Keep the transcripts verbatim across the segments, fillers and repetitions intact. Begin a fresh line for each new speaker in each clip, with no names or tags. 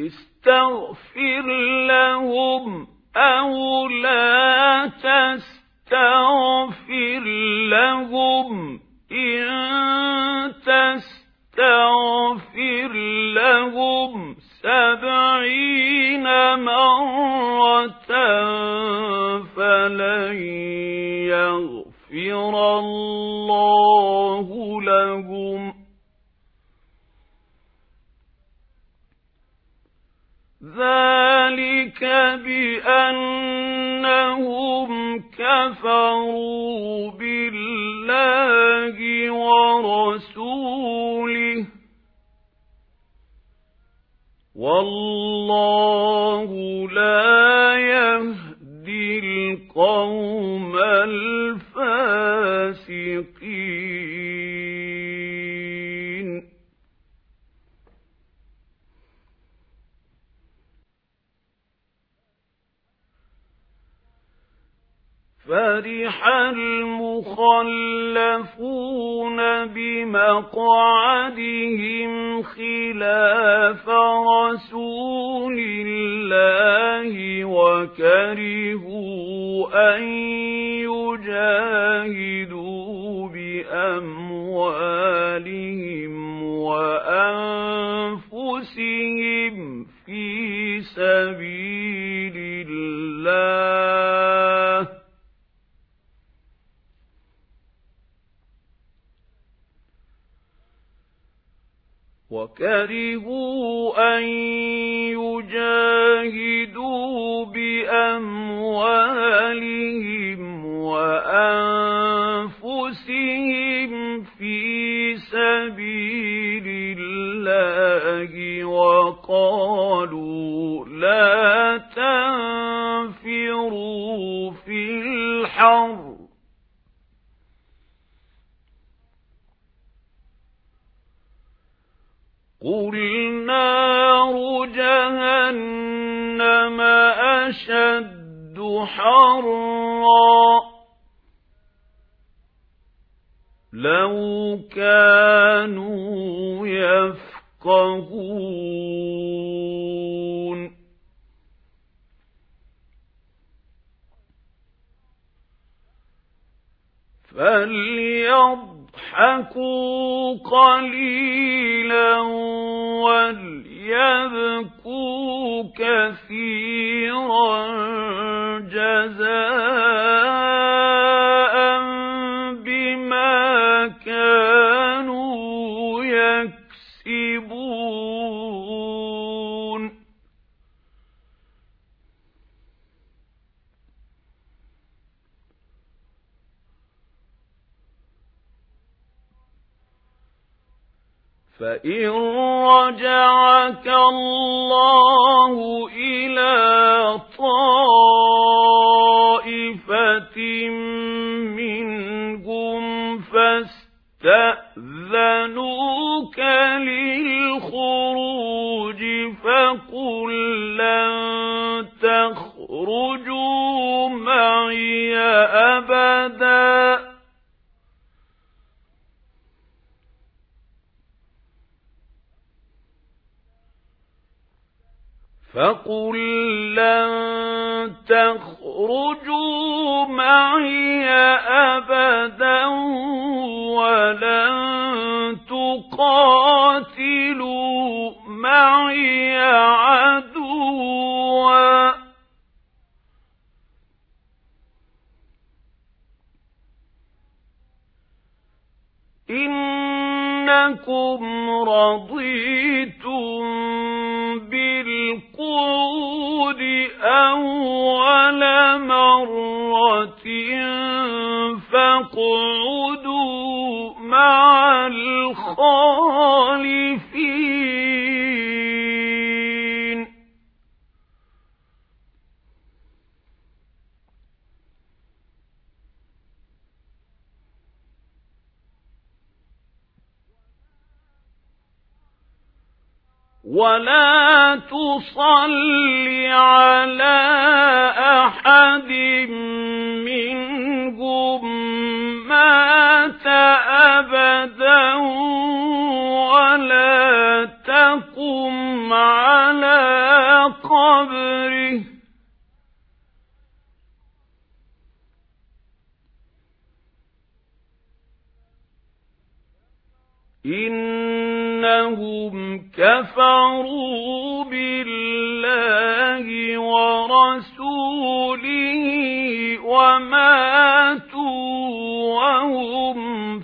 استغفر لهم أو لا تستغفر لهم إن تستغفر لهم سبعين مرة فلن يغفر الله لهم ذلك بأنهم كفروا بالله ورسوله والله لا يهدي القوم الفاسقين. فرح المخلفون بمقعدهم خلاف رسول الله وكرهوا أن يجاهدوا بأموالهم وأنفسهم في سبيل الله وكرهوا أن يجاهدوا بأموالهم وأنفسهم في سبيل الله وقالوا لا تنفروا في الحر قل نار جهنم أشد حرا لو كانوا يفقهون فليضحكوا قليلا وليبكوا كثيرا جزاء بما كانوا يكسبون فإن رجعك الله إلى طائفة منهم فاستأذنوك للخروج فقل لن تخرجوا معي أبداً فقل لن تخرجوا معي أبدا ولن تقاتلوا معي عدوا إنكم رضيتم بالقعود أول مرة فاقعدوا مع الخالفين ولا تصل على أحد منهم مات أبدا ولا تقم على إنهم كفروا بالله ورسوله وماتوا وهم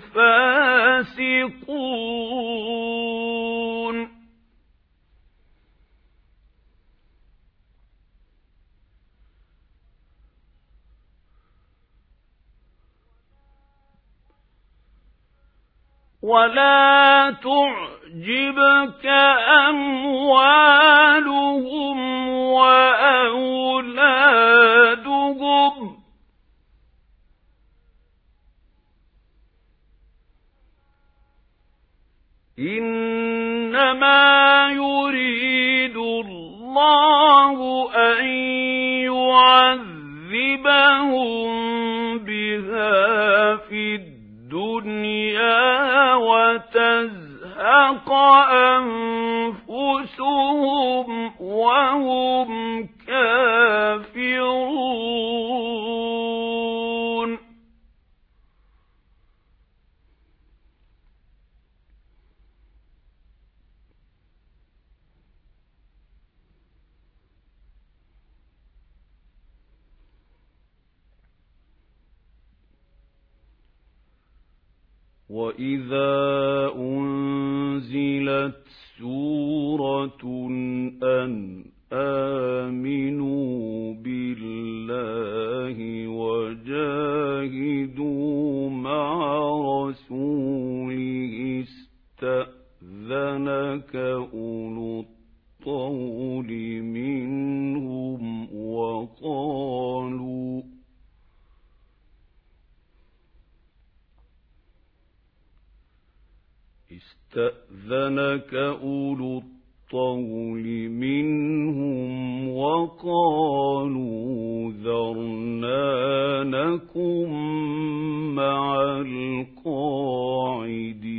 فاسقون ولا تعجبك أموالهم وأولادهم إنما يريد الله أن يعذبهم بها في الدنيا وتزهق أنفسهم وهم كافرون وَإِذَا أُنْزِلَتْ سُورَةٌ أَنْ آمِنُوا بِاللَّهِ وَجَاهِدُوا مَعَ رَسُولِهِ اسْتَأْذَنَكَ أُولُو الطَّوْلِ مِنْهُمْ وَقَالُوا استأذنك أولو الطول منهم وقالوا ذرنا نكن مع القاعدين